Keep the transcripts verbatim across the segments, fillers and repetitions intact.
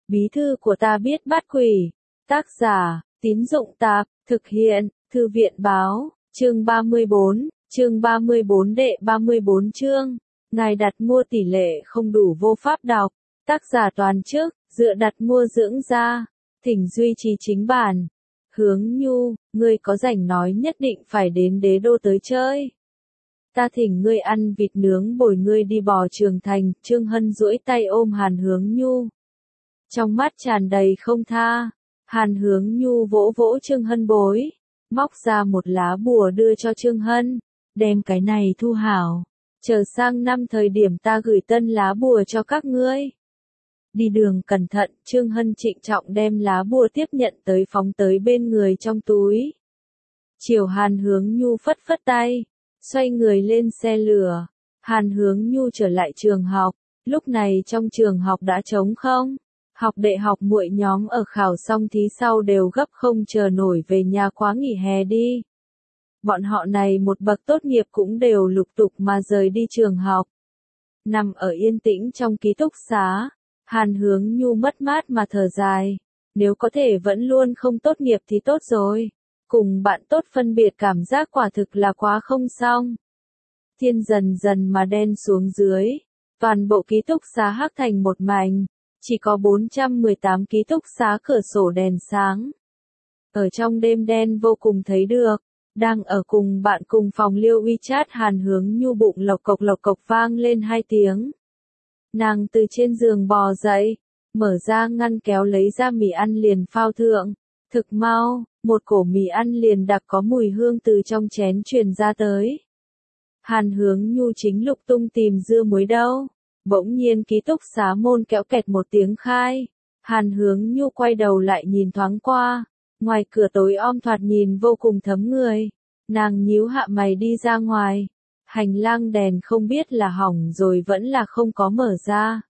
Bí thư của ta biết bắt quỷ. Tác giả, Tín Dụng Tạp, thực hiện, Thư viện Báo, chương ba mươi bốn, chương ba mươi bốn đệ ba mươi bốn chương. Ngài đặt mua tỷ lệ không đủ vô pháp đọc. Tác giả toàn chức, dựa đặt mua dưỡng da. Thỉnh duy trì chính bản. Hướng Nhu, ngươi có rảnh nói nhất định phải đến đế đô tới chơi. Ta thỉnh ngươi ăn vịt nướng bồi ngươi đi bò Trường Thành. Trương Hân duỗi tay ôm Hàn Hướng Nhu. Trong mắt tràn đầy không tha. Hàn Hướng Nhu vỗ vỗ Trương Hân bối. Móc ra một lá bùa đưa cho Trương Hân. Đem cái này thu hảo. Chờ sang năm thời điểm ta gửi tân lá bùa cho các ngươi. Đi đường cẩn thận, Trương Hân trịnh trọng đem lá bùa tiếp nhận tới phóng tới bên người trong túi. Chiều Hàn Hướng Nhu phất phất tay, xoay người lên xe lửa. Hàn Hướng Nhu trở lại trường học, lúc này trong trường học đã trống không. Học đệ học muội nhóm ở khảo xong thí sau đều gấp không chờ nổi về nhà quá nghỉ hè đi. Bọn họ này một bậc tốt nghiệp cũng đều lục tục mà rời đi trường học. Nằm ở yên tĩnh trong ký túc xá, Hàn Hướng Nhu mất mát mà thở dài. Nếu có thể vẫn luôn không tốt nghiệp thì tốt rồi. Cùng bạn tốt phân biệt cảm giác quả thực là quá không xong. Thiên dần dần mà đen xuống dưới. Toàn bộ ký túc xá hắc thành một mảnh. Chỉ có bốn trăm mười tám ký túc xá cửa sổ đèn sáng. Ở trong đêm đen vô cùng thấy được. Đang ở cùng bạn cùng phòng liêu WeChat Hàn Hướng Nhu bụng lộc cộc lộc cộc vang lên hai tiếng. Nàng từ trên giường bò dậy, mở ra ngăn kéo lấy ra mì ăn liền phao thượng. Thực mau, một cổ mì ăn liền đặc có mùi hương từ trong chén truyền ra tới. Hàn Hướng Nhu chính lục tung tìm dưa muối đâu. Bỗng nhiên ký túc xá môn kéo kẹt một tiếng khai. Hàn Hướng Nhu quay đầu lại nhìn thoáng qua. Ngoài cửa tối om thoạt nhìn vô cùng thấm người. Nàng nhíu hạ mày đi ra ngoài. Hành lang đèn không biết là hỏng rồi vẫn là không có mở ra.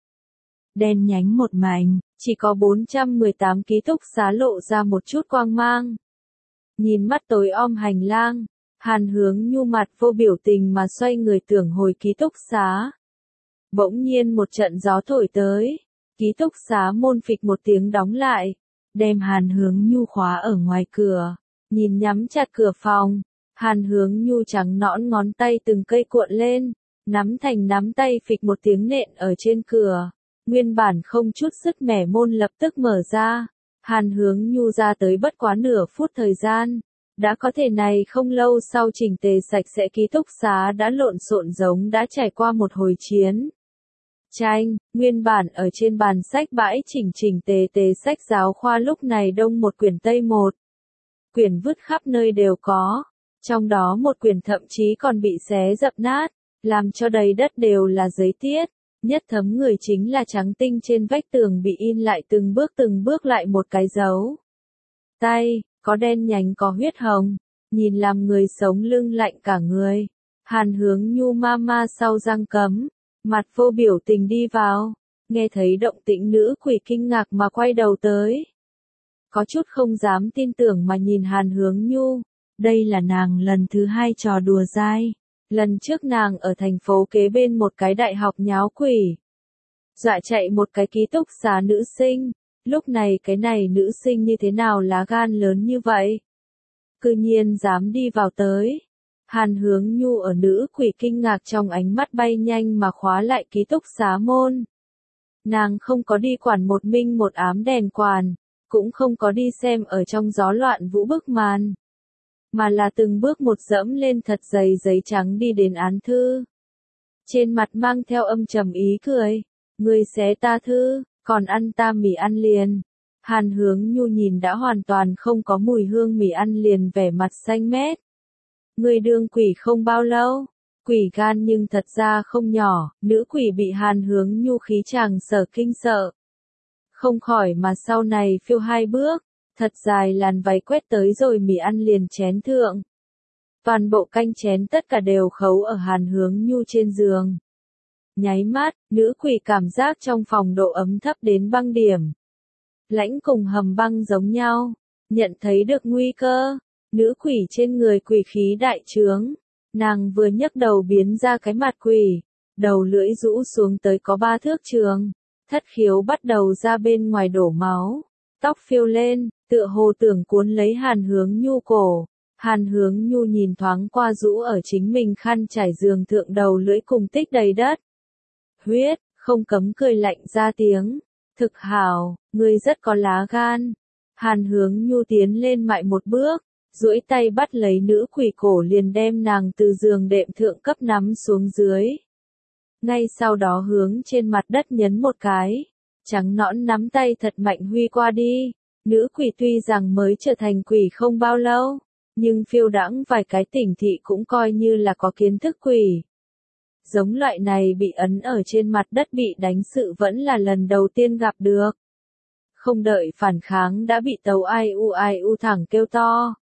Đen nhánh một mảnh, chỉ có bốn trăm mười tám ký túc xá lộ ra một chút quang mang. Nhìn mắt tối om hành lang, Hàn Hướng Nhu mặt vô biểu tình mà xoay người tưởng hồi ký túc xá. Bỗng nhiên một trận gió thổi tới, ký túc xá môn phịch một tiếng đóng lại, đem Hàn Hướng Nhu khóa ở ngoài cửa, nhìn nhắm chặt cửa phòng. Hàn Hướng Nhu trắng nõn ngón tay từng cây cuộn lên, nắm thành nắm tay phịch một tiếng nện ở trên cửa. Nguyên bản không chút sức mẻ môn lập tức mở ra. Hàn Hướng Nhu ra tới bất quá nửa phút thời gian. Đã có thể này không lâu sau chỉnh tề sạch sẽ ký túc xá đã lộn xộn giống đã trải qua một hồi chiến. Tranh, nguyên bản ở trên bàn sách bãi chỉnh chỉnh tề tề sách giáo khoa lúc này đông một quyển tây một. Quyển vứt khắp nơi đều có. Trong đó một quyển thậm chí còn bị xé dập nát, làm cho đầy đất đều là giấy tiết. Nhất thấm người chính là trắng tinh trên vách tường bị in lại từng bước từng bước lại một cái dấu. Tay, có đen nhánh có huyết hồng, nhìn làm người sống lưng lạnh cả người. Hàn Hướng Nhu ma ma sau răng cấm, mặt vô biểu tình đi vào, nghe thấy động tĩnh nữ quỷ kinh ngạc mà quay đầu tới. Có chút không dám tin tưởng mà nhìn Hàn Hướng Nhu. Đây là nàng lần thứ hai trò đùa dai. Lần trước nàng ở thành phố kế bên một cái đại học nháo quỷ. Dọa chạy một cái ký túc xá nữ sinh. Lúc này cái này nữ sinh như thế nào lá gan lớn như vậy? Cư nhiên dám đi vào tới. Hàn Hướng Nhu ở nữ quỷ kinh ngạc trong ánh mắt bay nhanh mà khóa lại ký túc xá môn. Nàng không có đi quản một minh một ám đèn quản. Cũng không có đi xem ở trong gió loạn vũ bức màn. Mà là từng bước một dẫm lên thật dày giấy trắng đi đến án thư. Trên mặt mang theo âm trầm ý cười. Ngươi xé ta thư, còn ăn ta mì ăn liền. Hàn Hướng Nhu nhìn đã hoàn toàn không có mùi hương mì ăn liền vẻ mặt xanh mét. Ngươi đương quỷ không bao lâu. Quỷ gan nhưng thật ra không nhỏ. Nữ quỷ bị Hàn Hướng Nhu khí chàng sở kinh sợ. Không khỏi mà sau này phiêu hai bước. Thật dài làn váy quét tới rồi mì ăn liền chén thượng. Toàn bộ canh chén tất cả đều khấu ở Hàn Hướng Nhu trên giường. Nháy mắt, nữ quỷ cảm giác trong phòng độ ấm thấp đến băng điểm. Lãnh cùng hầm băng giống nhau. Nhận thấy được nguy cơ. Nữ quỷ trên người quỷ khí đại trướng. Nàng vừa nhấc đầu biến ra cái mặt quỷ. Đầu lưỡi rũ xuống tới có ba thước trường. thất khiếu bắt đầu ra bên ngoài đổ máu, tóc phiêu lên, tựa hồ tưởng cuốn lấy Hàn Hướng Nhu cổ. Hàn Hướng Nhu nhìn thoáng qua rũ ở chính mình khăn trải giường thượng đầu lưỡi cùng tích đầy đất. Huyết, không cấm cười lạnh ra tiếng. Thực hảo, ngươi rất có lá gan. Hàn Hướng Nhu tiến lên mại một bước, duỗi tay bắt lấy nữ quỷ cổ liền đem nàng từ giường đệm thượng cấp nắm xuống dưới. Ngay sau đó hướng trên mặt đất nhấn một cái, trắng nõn nắm tay thật mạnh huy qua đi. Nữ quỷ tuy rằng mới trở thành quỷ không bao lâu, nhưng phiêu đãng vài cái tỉnh thị cũng coi như là có kiến thức quỷ. Giống loại này bị ấn ở trên mặt đất bị đánh sự vẫn là lần đầu tiên gặp được. Không đợi phản kháng đã bị tấu ai u ai u thẳng kêu to.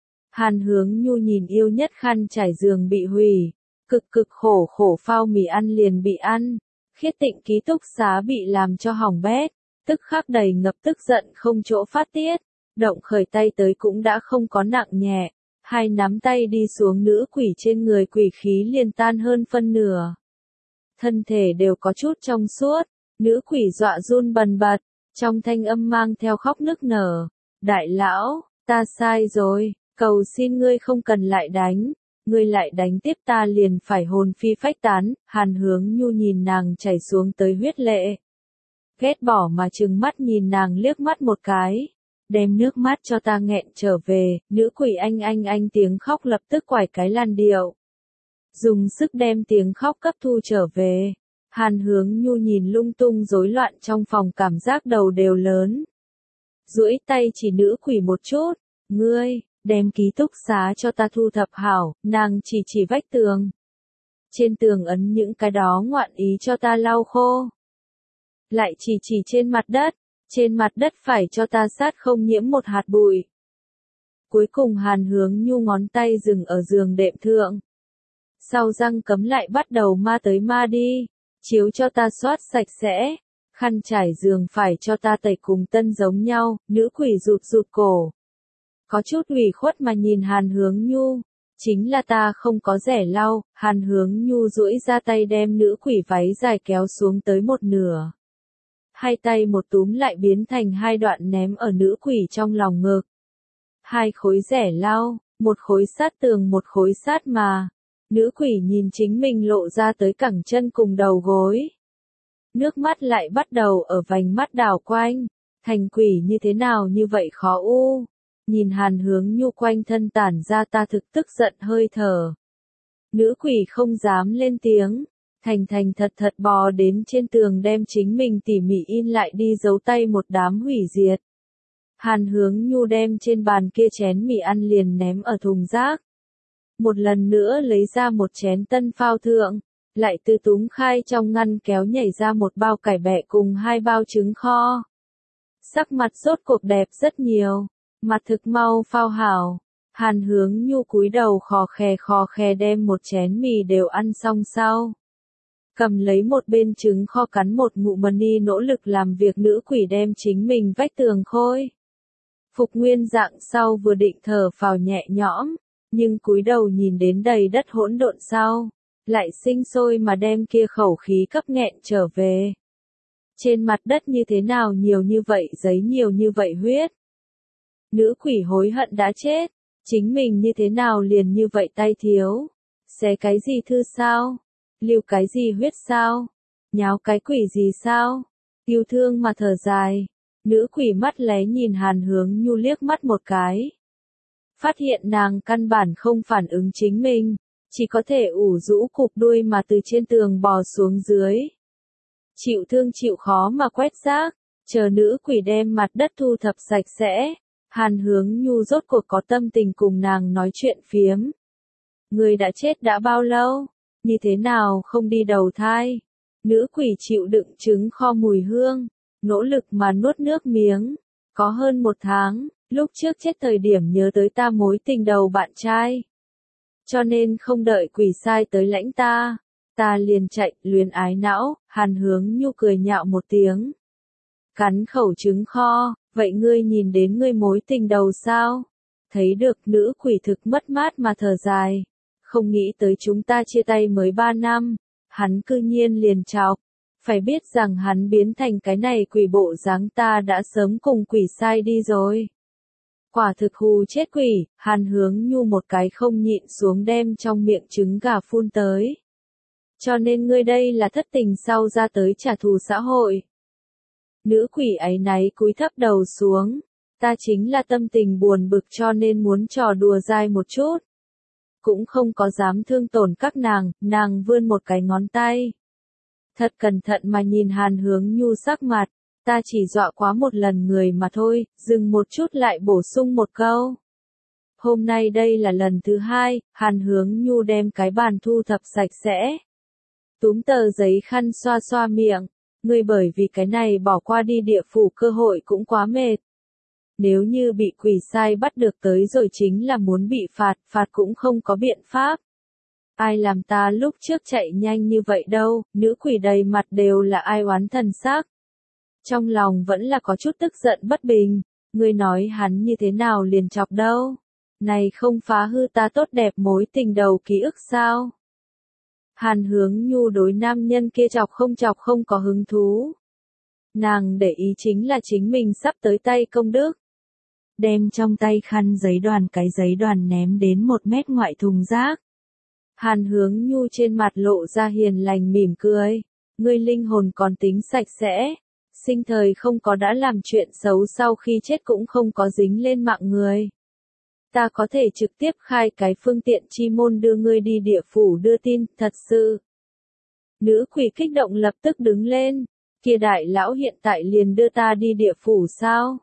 Hàn Hướng Nhu nhìn yêu nhất khăn trải giường bị hủy, cực cực khổ khổ phao mì ăn liền bị ăn, khiết tịnh ký túc xá bị làm cho hỏng bét, tức khắc đầy ngập tức giận không chỗ phát tiết, động khởi tay tới cũng đã không có nặng nhẹ, hai nắm tay đi xuống nữ quỷ trên người quỷ khí liền tan hơn phân nửa. Thân thể đều có chút trong suốt, nữ quỷ dọa run bần bật, trong thanh âm mang theo khóc nức nở. Đại lão, ta sai rồi, cầu xin ngươi không cần lại đánh, ngươi lại đánh tiếp ta liền phải hồn phi phách tán. Hàn Hướng Nhu nhìn nàng chảy xuống tới huyết lệ, ghét bỏ mà trừng mắt nhìn nàng liếc mắt một cái, đem nước mắt cho ta nghẹn trở về. Nữ quỷ anh anh anh tiếng khóc lập tức quải cái làn điệu, dùng sức đem tiếng khóc cấp thu trở về. Hàn Hướng Nhu nhìn lung tung rối loạn trong phòng cảm giác đầu đều lớn, duỗi tay chỉ nữ quỷ một chút, ngươi, đem ký túc xá cho ta thu thập hảo. Nàng chỉ chỉ vách tường, trên tường ấn những cái đó ngoạn ý cho ta lau khô. Lại chỉ chỉ trên mặt đất, trên mặt đất phải cho ta sát không nhiễm một hạt bụi. Cuối cùng Hàn Hướng Nhu ngón tay dừng ở giường đệm thượng, sau răng cấm lại bắt đầu ma tới ma đi, chiếu cho ta xoát sạch sẽ, khăn trải giường phải cho ta tẩy cùng tân giống nhau. Nữ quỷ rụt rụt cổ, có chút ủy khuất mà nhìn Hàn Hướng Nhu, chính là ta không có rẻ lau. Hàn Hướng Nhu duỗi ra tay đem nữ quỷ váy dài kéo xuống tới một nửa, hai tay một túm lại biến thành hai đoạn ném ở nữ quỷ trong lòng ngực. Hai khối rẻ lau, một khối sát tường một khối sát mà. Nữ quỷ nhìn chính mình lộ ra tới cẳng chân cùng đầu gối, nước mắt lại bắt đầu ở vành mắt đảo quanh. Thành quỷ như thế nào như vậy khó u. Nhìn Hàn Hướng Nhu quanh thân tản ra ta thực tức giận hơi thở, nữ quỷ không dám lên tiếng, thành thành thật thật bò đến trên tường đem chính mình tỉ mỉ in lại đi dấu tay một đám hủy diệt. Hàn Hướng Nhu đem trên bàn kia chén mì ăn liền ném ở thùng rác, một lần nữa lấy ra một chén tân phao thượng, lại từ túm khai trong ngăn kéo nhảy ra một bao cải bẹ cùng hai bao trứng kho. Sắc mặt rốt cuộc đẹp rất nhiều, mặt thực mau phao hảo. Hàn Hướng Nhu cúi đầu khò khè khò khè đem một chén mì đều ăn xong sau, cầm lấy một bên trứng kho cắn một ngụm mần đi nỗ lực làm việc. Nữ quỷ đem chính mình vách tường khôi phục nguyên dạng sau vừa định thở phào nhẹ nhõm, nhưng cúi đầu nhìn đến đầy đất hỗn độn sau, lại sinh sôi mà đem kia khẩu khí cấp nghẹn trở về. Trên mặt đất như thế nào nhiều như vậy giấy, nhiều như vậy huyết. Nữ quỷ hối hận đã chết, chính mình như thế nào liền như vậy tay thiếu, xé cái gì thư sao, lưu cái gì huyết sao, nháo cái quỷ gì sao, yêu thương mà thở dài. Nữ quỷ mắt lé nhìn Hàn Hướng Nhu liếc mắt một cái, phát hiện nàng căn bản không phản ứng chính mình, chỉ có thể ủ rũ cụp đuôi mà từ trên tường bò xuống dưới. Chịu thương chịu khó mà quét rác, chờ nữ quỷ đem mặt đất thu thập sạch sẽ, Hàn Hướng Nhu rốt cuộc có tâm tình cùng nàng nói chuyện phiếm. Người đã chết đã bao lâu, như thế nào không đi đầu thai? Nữ quỷ chịu đựng trứng kho mùi hương, nỗ lực mà nuốt nước miếng. Có hơn một tháng, lúc trước chết thời điểm nhớ tới ta mối tình đầu bạn trai, cho nên không đợi quỷ sai tới lãnh ta, ta liền chạy. Luyến ái não. Hàn Hướng Nhu cười nhạo một tiếng, cắn khẩu trứng kho. Vậy ngươi nhìn đến ngươi mối tình đầu sao? Thấy được. Nữ quỷ thực mất mát mà thở dài, không nghĩ tới chúng ta chia tay mới ba năm, hắn cư nhiên liền chọc Phải biết rằng hắn biến thành cái này quỷ bộ dáng ta đã sớm cùng quỷ sai đi rồi. Quả thực hù chết quỷ, Hàn Hướng Nhu một cái không nhịn xuống đem trong miệng trứng gà phun tới. Cho nên ngươi đây là thất tình sau ra tới trả thù xã hội. Nữ quỷ áy náy cúi thấp đầu xuống. Ta chính là tâm tình buồn bực cho nên muốn trò đùa dai một chút. Cũng không có dám thương tổn các nàng, nàng vươn một cái ngón tay. Thật cẩn thận mà nhìn Hàn Hướng Nhu sắc mặt, ta chỉ dọa quá một lần người mà thôi, dừng một chút lại bổ sung một câu. Hôm nay đây là lần thứ hai, Hàn Hướng Nhu đem cái bàn thu thập sạch sẽ. Túm tờ giấy khăn xoa xoa miệng, ngươi bởi vì cái này bỏ qua đi địa phủ cơ hội cũng quá mệt. Nếu như bị quỷ sai bắt được tới rồi chính là muốn bị phạt, phạt cũng không có biện pháp. Ai làm ta lúc trước chạy nhanh như vậy đâu, nữ quỷ đầy mặt đều là ai oán thần sắc. Trong lòng vẫn là có chút tức giận bất bình, ngươi nói hắn như thế nào liền chọc đâu. Này không phá hư ta tốt đẹp mối tình đầu ký ức sao? Hàn Hướng Nhu đối nam nhân kia chọc không chọc không có hứng thú. Nàng để ý chính là chính mình sắp tới tay công đức. Đem trong tay khăn giấy đoàn cái giấy đoàn ném đến một mét ngoại thùng rác. Hàn Hướng Nhu trên mặt lộ ra hiền lành mỉm cười. Ngươi linh hồn còn tính sạch sẽ. Sinh thời không có đã làm chuyện xấu sau khi chết cũng không có dính lên mạng người. Ta có thể trực tiếp khai cái phương tiện chi môn đưa ngươi đi địa phủ đưa tin, thật sự. Nữ quỷ kích động lập tức đứng lên. Kia đại lão hiện tại liền đưa ta đi địa phủ sao?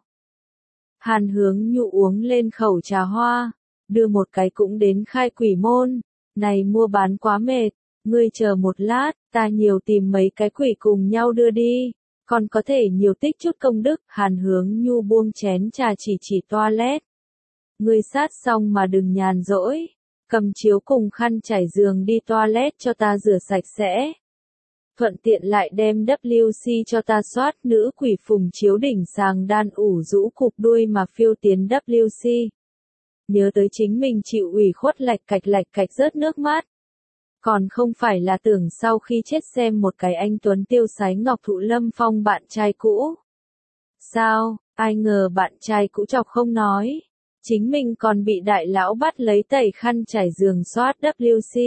Hàn Hướng Nhu uống lên khẩu trà hoa, đưa một cái cũng đến khai quỷ môn, này mua bán quá mệt, ngươi chờ một lát, ta nhiều tìm mấy cái quỷ cùng nhau đưa đi, còn có thể nhiều tích chút công đức. Hàn Hướng Nhu buông chén trà chỉ chỉ toilet. Ngươi sát xong mà đừng nhàn rỗi, cầm chiếu cùng khăn trải giường đi toilet cho ta rửa sạch sẽ. Thuận tiện lại đem W C cho ta soát. Nữ quỷ phùng chiếu đỉnh sàng đan ủ rũ cục đuôi mà phiêu tiến W C. Nhớ tới chính mình chịu ủy khuất lạch cạch lạch cạch rớt nước mắt. Còn không phải là tưởng sau khi chết xem một cái anh tuấn tiêu sái Ngọc Thụ Lâm Phong bạn trai cũ. Sao, ai ngờ bạn trai cũ chọc không nói. Chính mình còn bị đại lão bắt lấy tẩy khăn trải giường soát W C.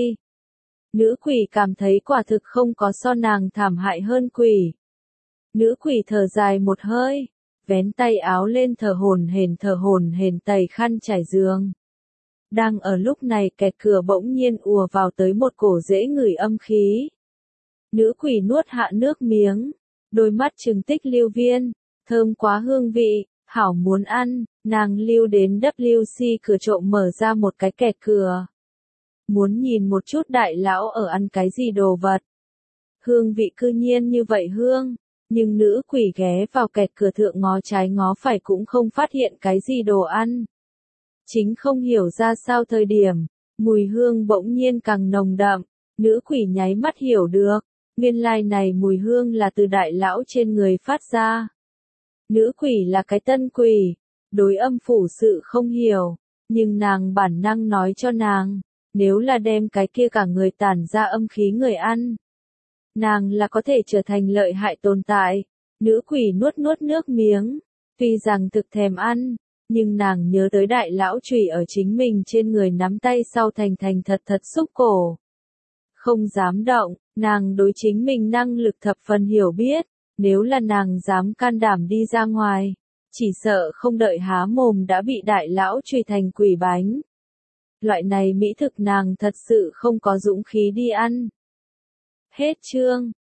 Nữ quỷ cảm thấy quả thực không có so nàng thảm hại hơn quỷ. Nữ quỷ thở dài một hơi, vén tay áo lên thở hổn hển thở hổn hển tẩy khăn trải giường. Đang ở lúc này kẹt cửa bỗng nhiên ùa vào tới một cổ dễ ngửi âm khí. Nữ quỷ nuốt hạ nước miếng, đôi mắt trừng tích lưu viên, thơm quá hương vị, hảo muốn ăn, nàng lưu đến W C cửa trộm mở ra một cái kẹt cửa. Muốn nhìn một chút đại lão ở ăn cái gì đồ vật. Hương vị cư nhiên như vậy hương, nhưng nữ quỷ ghé vào kẹt cửa thượng ngó trái ngó phải cũng không phát hiện cái gì đồ ăn. Chính không hiểu ra sao thời điểm, mùi hương bỗng nhiên càng nồng đậm, nữ quỷ nháy mắt hiểu được, nguyên lai này mùi hương là từ đại lão trên người phát ra. Nữ quỷ là cái tân quỷ, đối âm phủ sự không hiểu, nhưng nàng bản năng nói cho nàng. Nếu là đem cái kia cả người tản ra âm khí người ăn, nàng là có thể trở thành lợi hại tồn tại. Nữ quỷ nuốt nuốt nước miếng, tuy rằng thực thèm ăn, nhưng nàng nhớ tới đại lão chùy ở chính mình trên người nắm tay sau thành thành thật thật xúc cổ. Không dám động, nàng đối chính mình năng lực thập phần hiểu biết, nếu là nàng dám can đảm đi ra ngoài, chỉ sợ không đợi há mồm đã bị đại lão chùy thành quỷ bánh. Loại này mỹ thực nàng thật sự không có dũng khí đi ăn. Hết chương.